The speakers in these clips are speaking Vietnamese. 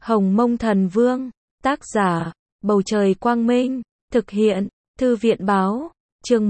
Hồng Mông Thần Vương, tác giả, Bầu Trời Quang Minh, thực hiện, Thư viện Báo, chương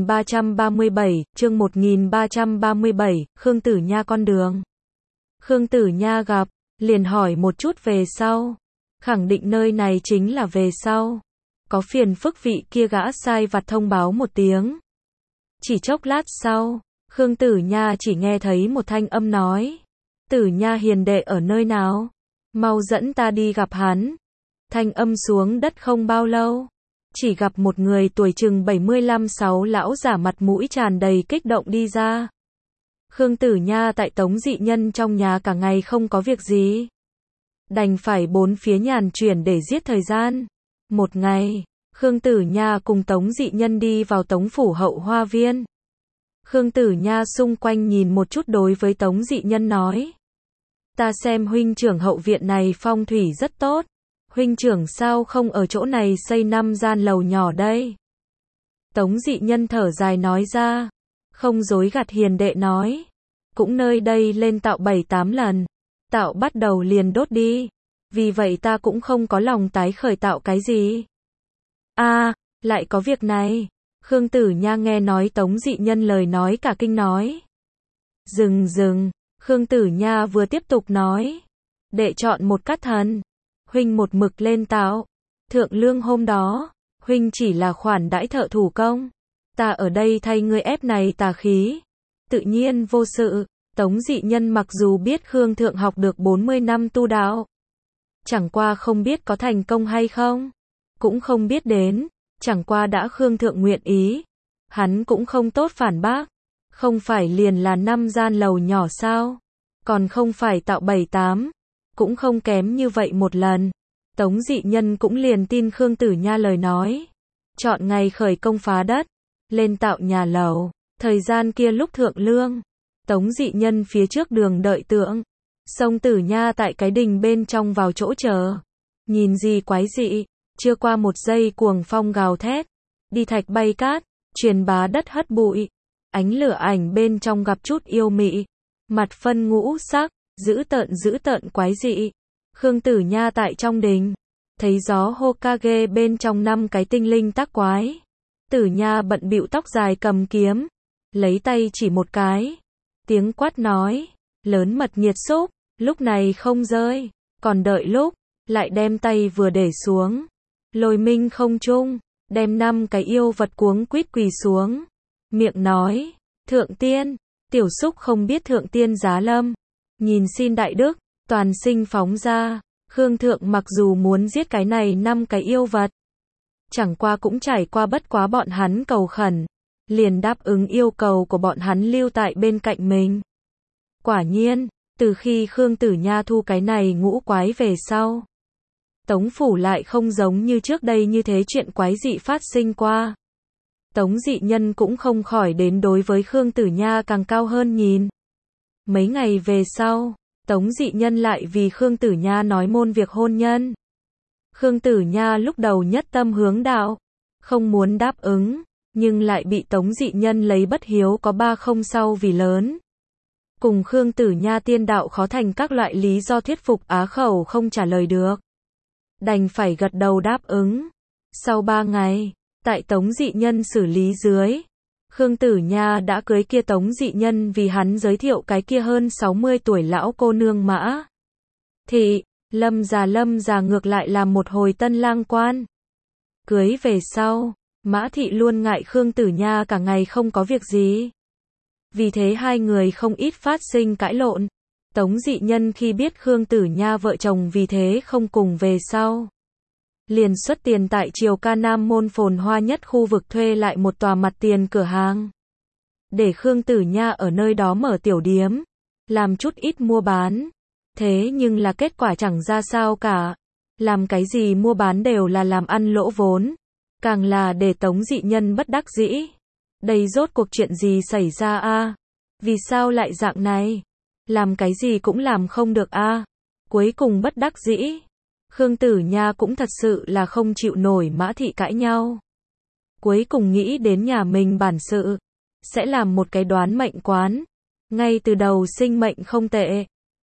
1337, chương 1337, Khương Tử Nha con đường. Khương Tử Nha gặp, liền hỏi một chút về sau, khẳng định nơi này chính là về sau. Có phiền phức vị kia gã sai vặt thông báo một tiếng. Chỉ chốc lát sau, Khương Tử Nha chỉ nghe thấy một thanh âm nói. Tử Nha hiền đệ ở nơi nào? Mau dẫn ta đi gặp hắn. Thanh âm xuống đất không bao lâu. Chỉ gặp một người tuổi chừng 75-6 lão giả mặt mũi tràn đầy kích động đi ra. Khương Tử Nha tại Tống Dị Nhân trong nhà cả ngày không có việc gì. Đành phải bốn phía nhàn chuyển để giết thời gian. Một ngày, Khương Tử Nha cùng Tống Dị Nhân đi vào Tống Phủ hậu hoa viên. Khương Tử Nha xung quanh nhìn một chút đối với Tống Dị Nhân nói. Ta xem huynh trưởng hậu viện này phong thủy rất tốt. Huynh trưởng sao không ở chỗ này xây 5 gian lầu nhỏ đây? Tống Dị Nhân thở dài nói ra. Không dối gạt hiền đệ nói. Cũng nơi đây lên tạo 7-8 lần. Tạo bắt đầu liền đốt đi. Vì vậy ta cũng không có lòng tái khởi tạo cái gì. Lại có việc này. Khương Tử Nha nghe nói Tống Dị Nhân lời nói cả kinh nói. Dừng. Khương Tử Nha vừa tiếp tục nói. Đệ chọn một cát thần. Huynh một mực lên tạo. Thượng lương hôm đó, huynh chỉ là khoản đãi thợ thủ công. Ta ở đây thay ngươi ép này tà khí. Tự nhiên vô sự. Tống Dị Nhân mặc dù biết Khương Thượng học được 40 năm tu đạo. Chẳng qua không biết có thành công hay không. Cũng không biết đến. Chẳng qua đã Khương Thượng nguyện ý. Hắn cũng không tốt phản bác. Không phải liền là 5 gian lầu nhỏ sao? Còn không phải tạo 7-8. Cũng không kém như vậy một lần. Tống Dị Nhân cũng liền tin Khương Tử Nha lời nói. Chọn ngày khởi công phá đất. Lên tạo nhà lầu. Thời gian kia lúc thượng lương. Tống Dị Nhân phía trước đường đợi tượng. Sông Tử Nha tại cái đình bên trong vào chỗ chờ. Nhìn gì quái dị. Chưa qua một giây cuồng phong gào thét. Đi thạch bay cát. Truyền bá đất hất bụi. Ánh lửa ảnh bên trong gặp chút yêu mị. Mặt phân ngũ sắc. Dữ tợn quái dị. Khương Tử Nha tại trong đình. Thấy gió Hokage bên trong 5 cái tinh linh tác quái. Tử Nha bận bịu tóc dài cầm kiếm. Lấy tay chỉ một cái. Tiếng quát nói. Lớn mật nhiệt xúc. Lúc này không rơi. Còn đợi lúc. Lại đem tay vừa để xuống. Lôi minh không trung. Đem 5 cái yêu vật cuống quýt quỳ xuống. Miệng nói. Thượng tiên. Tiểu xúc không biết thượng tiên giá lâm. Nhìn xin đại đức. Toàn sinh phóng ra. Khương Thượng mặc dù muốn giết cái này 5 cái yêu vật. Chẳng qua cũng trải qua bất quá bọn hắn cầu khẩn. Liền đáp ứng yêu cầu của bọn hắn lưu tại bên cạnh mình. Quả nhiên, từ khi Khương Tử Nha thu cái này ngũ quái về sau. Tống Phủ lại không giống như trước đây như thế chuyện quái dị phát sinh qua. Tống Dị Nhân cũng không khỏi đến đối với Khương Tử Nha càng cao hơn nhìn. Mấy ngày về sau, Tống Dị Nhân lại vì Khương Tử Nha nói môn việc hôn nhân. Khương Tử Nha lúc đầu nhất tâm hướng đạo, không muốn đáp ứng, nhưng lại bị Tống Dị Nhân lấy bất hiếu có 3 không sau vì lớn. Cùng Khương Tử Nha tiên đạo khó thành các loại lý do thuyết phục á khẩu không trả lời được. Đành phải gật đầu đáp ứng. Sau 3 ngày, tại Tống Dị Nhân xử lý dưới, Khương Tử Nha đã cưới kia Tống Dị Nhân vì hắn giới thiệu cái kia hơn 60 tuổi lão cô nương Mã Thị. Lâm già ngược lại làm một hồi tân lang quan. Cưới về sau, Mã Thị luôn ngại Khương Tử Nha cả ngày không có việc gì. Vì thế hai người không ít phát sinh cãi lộn. Tống Dị Nhân khi biết Khương Tử Nha vợ chồng vì thế không cùng về sau. Liền xuất tiền tại Triều Ca Nam môn phồn hoa nhất khu vực thuê lại một tòa mặt tiền cửa hàng. Để Khương Tử Nha ở nơi đó mở tiểu điếm. Làm chút ít mua bán. Thế nhưng là kết quả chẳng ra sao cả. Làm cái gì mua bán đều là làm ăn lỗ vốn. Càng là để Tống Dị Nhân bất đắc dĩ. Đây rốt cuộc chuyện gì xảy ra a? Vì sao lại dạng này? Làm cái gì cũng làm không được a? Cuối cùng bất đắc dĩ. Khương Tử Nha cũng thật sự là không chịu nổi Mã Thị cãi nhau. Cuối cùng nghĩ đến nhà mình bản sự. Sẽ làm một cái đoán mệnh quán. Ngay từ đầu sinh mệnh không tệ.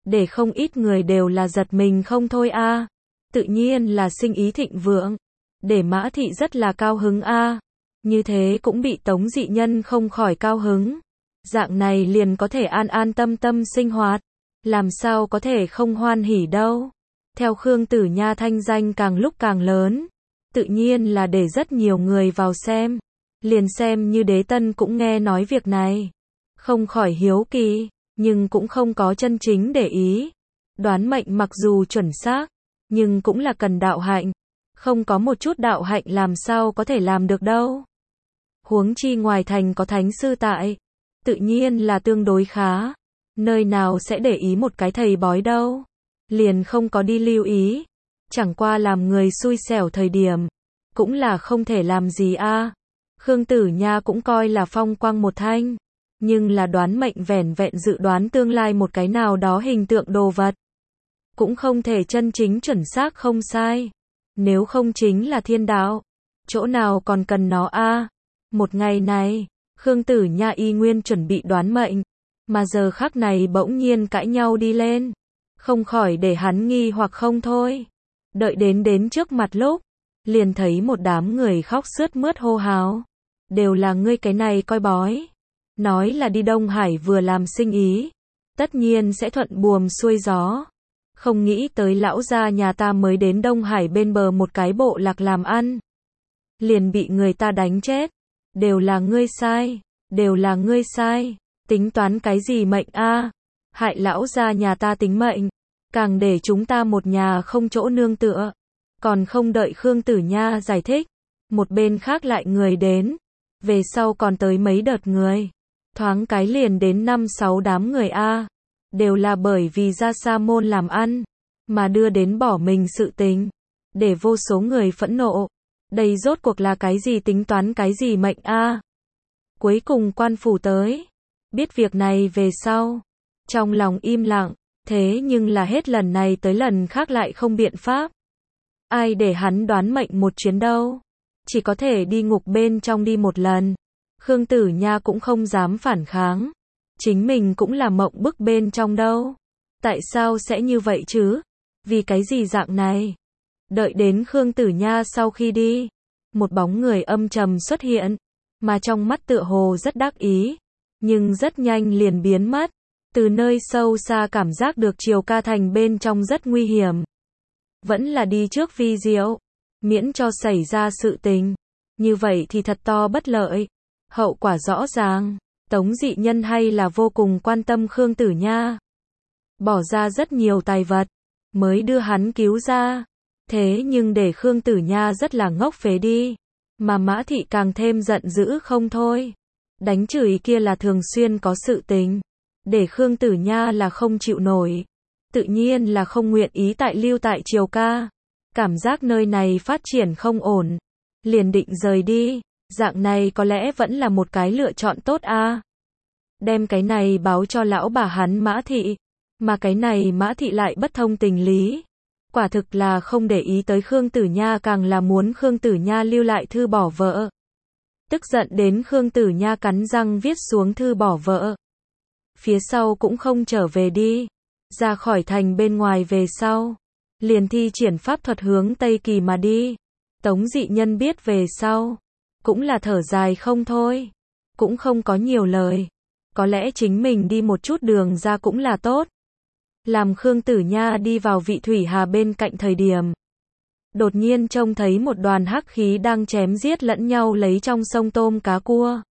để không ít người đều là giật mình không thôi a. Tự nhiên là sinh ý thịnh vượng, để Mã Thị rất là cao hứng a. Như thế cũng bị Tống Dị Nhân không khỏi cao hứng. Dạng này liền có thể an an tâm tâm sinh hoạt, làm sao có thể không hoan hỉ đâu. Theo Khương Tử Nha thanh danh càng lúc càng lớn, tự nhiên là để rất nhiều người vào xem. Liền xem như Đế Tân cũng nghe nói việc này, không khỏi hiếu kỳ, nhưng cũng không có chân chính để ý. Đoán mệnh mặc dù chuẩn xác, nhưng cũng là cần đạo hạnh, không có một chút đạo hạnh làm sao có thể làm được đâu. Huống chi ngoài thành có thánh sư tại, tự nhiên là tương đối khá, nơi nào sẽ để ý một cái thầy bói đâu. Liền không có đi lưu ý, chẳng qua làm người xui xẻo thời điểm, cũng là không thể làm gì a. Khương Tử Nha cũng coi là phong quang một thanh, nhưng là đoán mệnh vẻn vẹn dự đoán tương lai một cái nào đó hình tượng đồ vật, cũng không thể chân chính chuẩn xác không sai. Nếu không chính là thiên đạo, chỗ nào còn cần nó a. Một ngày này, Khương Tử Nha y nguyên chuẩn bị đoán mệnh, mà giờ khắc này bỗng nhiên cãi nhau đi lên, không khỏi để hắn nghi hoặc không thôi. Đợi đến trước mặt lúc, liền thấy một đám người khóc sướt mướt hô hào, đều là ngươi cái này coi bói, nói là đi Đông Hải vừa làm sinh ý, tất nhiên sẽ thuận buồm xuôi gió. Không nghĩ tới lão gia nhà ta mới đến Đông Hải bên bờ một cái bộ lạc làm ăn, liền bị người ta đánh chết. Đều là ngươi sai, đều là ngươi sai, tính toán cái gì mệnh a, hại lão gia nhà ta tính mệnh, càng để chúng ta một nhà không chỗ nương tựa. Còn không đợi Khương Tử Nha giải thích, một bên khác lại người đến, về sau còn tới mấy đợt người, thoáng cái liền đến 5-6 đám người a, đều là bởi vì ra sa môn làm ăn, mà đưa đến bỏ mình sự tình, để vô số người phẫn nộ. Đây rốt cuộc là cái gì, tính toán cái gì mệnh a? Cuối cùng quan phủ tới, biết việc này về sau, trong lòng im lặng, thế nhưng là hết lần này tới lần khác lại không biện pháp. Ai để hắn đoán mệnh một chuyến đâu, chỉ có thể đi ngục bên trong đi một lần. Khương Tử Nha cũng không dám phản kháng, chính mình cũng là mộng bức bên trong đâu. Tại sao sẽ như vậy chứ? Vì cái gì dạng này? Đợi đến Khương Tử Nha sau khi đi, một bóng người âm trầm xuất hiện, mà trong mắt tựa hồ rất đắc ý, nhưng rất nhanh liền biến mất. Từ nơi sâu xa cảm giác được Triều Ca Thành bên trong rất nguy hiểm. Vẫn là đi trước vi diệu, miễn cho xảy ra sự tình. Như vậy thì thật to bất lợi. Hậu quả rõ ràng, Tống Dị Nhân hay là vô cùng quan tâm Khương Tử Nha. Bỏ ra rất nhiều tài vật, mới đưa hắn cứu ra. Thế nhưng để Khương Tử Nha rất là ngốc phế đi, mà Mã Thị càng thêm giận dữ không thôi. Đánh chửi kia là thường xuyên có sự tình, để Khương Tử Nha là không chịu nổi, tự nhiên là không nguyện ý tại lưu tại Triều Ca. Cảm giác nơi này phát triển không ổn, liền định rời đi, dạng này có lẽ vẫn là một cái lựa chọn tốt a. Đem cái này báo cho lão bà hắn Mã Thị, mà cái này Mã Thị lại bất thông tình lý. Quả thực là không để ý tới Khương Tử Nha, càng là muốn Khương Tử Nha lưu lại thư bỏ vợ. Tức giận đến Khương Tử Nha cắn răng viết xuống thư bỏ vợ. Phía sau cũng không trở về đi. Ra khỏi thành bên ngoài về sau, liền thi triển pháp thuật hướng Tây Kỳ mà đi. Tống Dị Nhân biết về sau, cũng là thở dài không thôi. Cũng không có nhiều lời. Có lẽ chính mình đi một chút đường ra cũng là tốt. Làm Khương Tử Nha đi vào Vị Thủy Hà bên cạnh thời điểm, đột nhiên trông thấy một đoàn hắc khí đang chém giết lẫn nhau lấy trong sông tôm cá cua.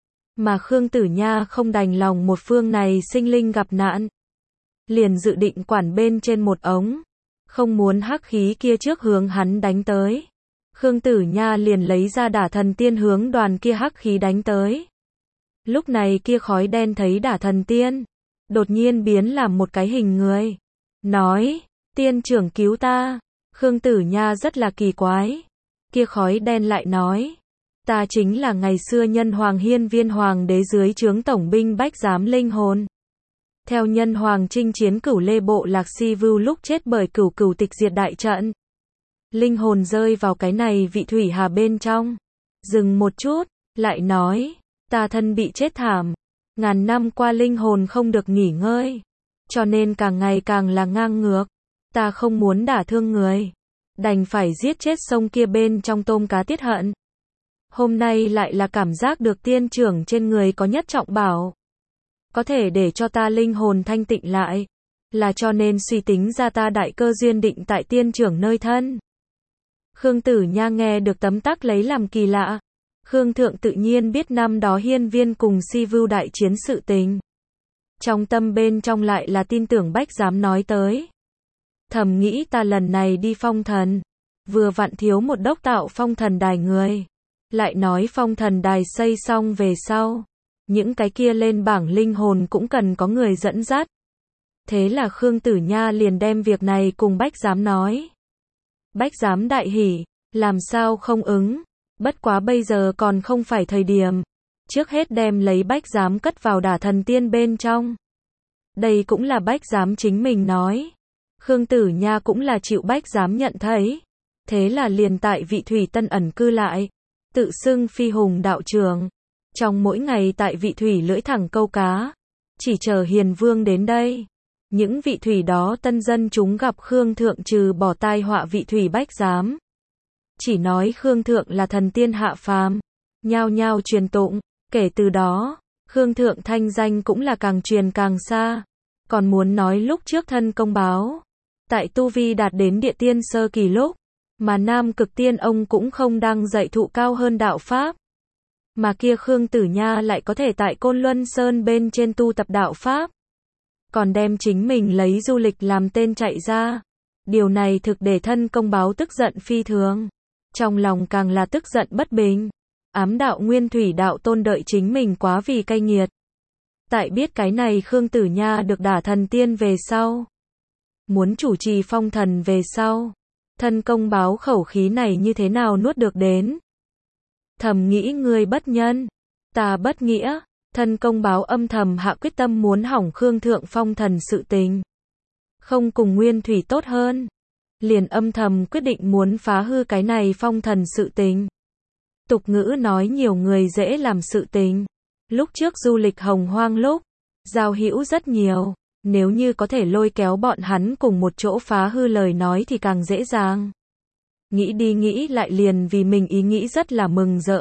Mà Khương Tử Nha không đành lòng một phương này sinh linh gặp nạn, liền dự định quản bên trên một ống, không muốn hắc khí kia trước hướng hắn đánh tới. Khương Tử Nha liền lấy ra Đả Thần Tiên hướng đoàn kia hắc khí đánh tới. Lúc này kia khói đen thấy Đả Thần Tiên, đột nhiên biến làm một cái hình người, nói, tiên trưởng cứu ta. Khương Tử Nha rất là kỳ quái. Kia khói đen lại nói, ta chính là ngày xưa Nhân Hoàng Hiên Viên Hoàng đế dưới trướng tổng binh bách giám linh hồn. Theo Nhân Hoàng chinh chiến Cửu Lê bộ lạc Si Vưu lúc chết bởi Cửu Tịch diệt đại trận. Linh hồn rơi vào cái này Vị Thủy Hà bên trong. Dừng một chút, lại nói, ta thân bị chết thảm. Ngàn năm qua linh hồn không được nghỉ ngơi. cho nên càng ngày càng là ngang ngược. Ta không muốn đả thương người, đành phải giết chết sông kia bên trong tôm cá tiết hận. Hôm nay lại là cảm giác được tiên trưởng trên người có nhất trọng bảo, có thể để cho ta linh hồn thanh tịnh lại, là cho nên suy tính ra ta đại cơ duyên định tại tiên trưởng nơi thân. Khương Tử Nha nghe được tấm tắc lấy làm kỳ lạ. Khương Thượng tự nhiên biết năm đó Hiên Viên cùng Si Vưu đại chiến sự tình. Trong tâm bên trong lại là tin tưởng Bách Giám nói tới. Thầm nghĩ ta lần này đi phong thần, vừa vặn thiếu một đốc tạo phong thần đài người. Lại nói phong thần đài xây xong về sau, những cái kia lên bảng linh hồn cũng cần có người dẫn dắt. Thế là Khương Tử Nha liền đem việc này cùng Bách Giám nói. Bách Giám đại hỉ, làm sao không ứng, bất quá bây giờ còn không phải thời điểm. Trước hết đem lấy Bách Giám cất vào Đả Thần Tiên bên trong. Đây cũng là Bách Giám chính mình nói. Khương Tử Nha cũng là chịu Bách Giám nhận thấy. Thế là liền tại Vị Thủy Tân ẩn cư lại, tự xưng Phi Hùng đạo trưởng. Trong mỗi ngày tại Vị Thủy lưỡi thẳng câu cá, chỉ chờ Hiền Vương đến đây. Những vị thủy đó tân dân chúng gặp Khương Thượng trừ bỏ tai họa Vị Thủy Bách Giám. Chỉ nói Khương Thượng là thần tiên hạ phàm, nhao nhao truyền tụng, kể từ đó, Khương Thượng thanh danh cũng là càng truyền càng xa. Còn muốn nói lúc trước thân công báo, tại tu vi đạt đến địa tiên sơ kỳ lúc, mà Nam Cực Tiên ông cũng không đang dạy thụ cao hơn đạo Pháp. Mà kia Khương Tử Nha lại có thể tại Côn Luân Sơn bên trên tu tập đạo Pháp. Còn đem chính mình lấy du lịch làm tên chạy ra. Điều này thực để thân công báo tức giận phi thường. Trong lòng càng là tức giận bất bình. Ám đạo Nguyên Thủy đạo tôn đợi chính mình quá vì cay nghiệt. Tại biết cái này Khương Tử Nha được Đả Thần Tiên về sau, muốn chủ trì phong thần về sau, thân công báo khẩu khí này như thế nào nuốt được đến. Thầm nghĩ ngươi bất nhân, ta bất nghĩa. Thân công báo âm thầm hạ quyết tâm muốn hỏng Khương Thượng phong thần sự tình. Không cùng Nguyên Thủy tốt hơn. Liền âm thầm quyết định muốn phá hư cái này phong thần sự tình. Tục ngữ nói nhiều người dễ làm sự tình. Lúc trước du lịch Hồng Hoang lúc, giao hữu rất nhiều. Nếu như có thể lôi kéo bọn hắn cùng một chỗ phá hư lời nói thì càng dễ dàng. Nghĩ đi nghĩ lại liền vì mình ý nghĩ rất là mừng rỡ.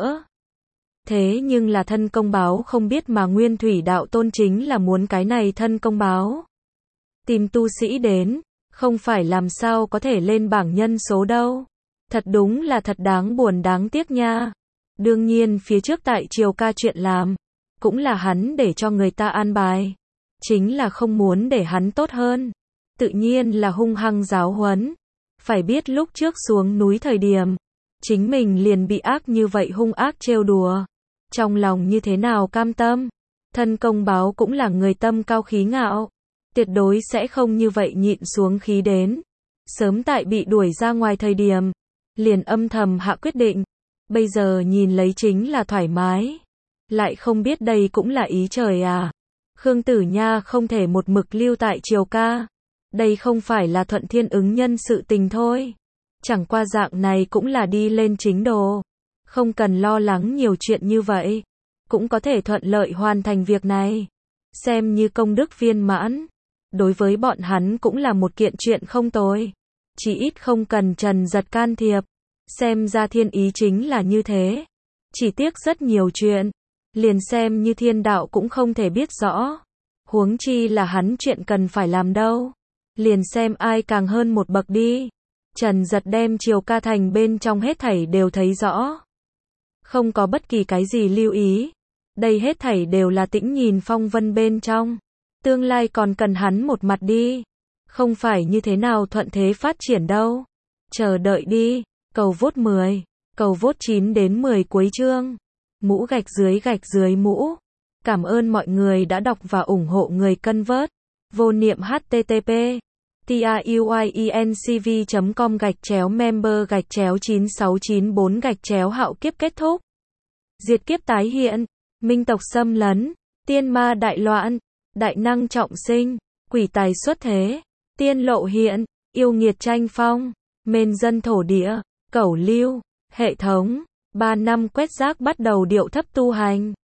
Thế nhưng là thân công báo không biết mà Nguyên Thủy đạo tôn chính là muốn cái này thân công báo tìm tu sĩ đến, không phải làm sao có thể lên bảng nhân số đâu. Thật đúng là thật đáng buồn đáng tiếc nha. Đương nhiên phía trước tại Triều Ca chuyện làm, cũng là hắn để cho người ta an bài. Chính là không muốn để hắn tốt hơn. Tự nhiên là hung hăng giáo huấn. Phải biết lúc trước xuống núi thời điểm, chính mình liền bị ác như vậy hung ác trêu đùa. Trong lòng như thế nào cam tâm. Thân công báo cũng là người tâm cao khí ngạo. Tuyệt đối sẽ không như vậy nhịn xuống khí đến. Sớm tại bị đuổi ra ngoài thời điểm, liền âm thầm hạ quyết định. Bây giờ nhìn lấy chính là thoải mái. Lại không biết đây cũng là ý trời à. Khương Tử Nha không thể một mực lưu tại Triều Ca. Đây không phải là thuận thiên ứng nhân sự tình thôi. Chẳng qua dạng này cũng là đi lên chính đồ. Không cần lo lắng nhiều chuyện như vậy. Cũng có thể thuận lợi hoàn thành việc này. Xem như công đức viên mãn. Đối với bọn hắn cũng là một kiện chuyện không tồi. Chỉ ít không cần Trần Giật can thiệp. Xem ra thiên ý chính là như thế. Chỉ tiếc rất nhiều chuyện. Liền xem như thiên đạo cũng không thể biết rõ. Huống chi là hắn chuyện cần phải làm đâu. Liền xem ai càng hơn một bậc đi. Trần Giật đem Triều Ca thành bên trong hết thảy đều thấy rõ. Không có bất kỳ cái gì lưu ý. Đây hết thảy đều là tĩnh nhìn phong vân bên trong. Tương lai còn cần hắn một mặt đi. Không phải như thế nào thuận thế phát triển đâu. Chờ đợi đi. Cầu vote 10. Cầu vote 9 đến 10 cuối chương. Mũ gạch dưới mũ. Cảm ơn mọi người đã đọc và ủng hộ người cân vớt. Vô niệm http tiuyecnv.com/member/9694 hạo kiếp kết thúc. Diệt kiếp tái hiện. Minh tộc xâm lấn. Tiên ma đại loạn. Đại năng trọng sinh. Quỷ tài xuất thế. Tiên lộ hiện. Yêu nghiệt tranh phong. Mên dân thổ địa. Cẩu lưu. Hệ thống. 3 năm quét rác bắt đầu điệu thấp tu hành.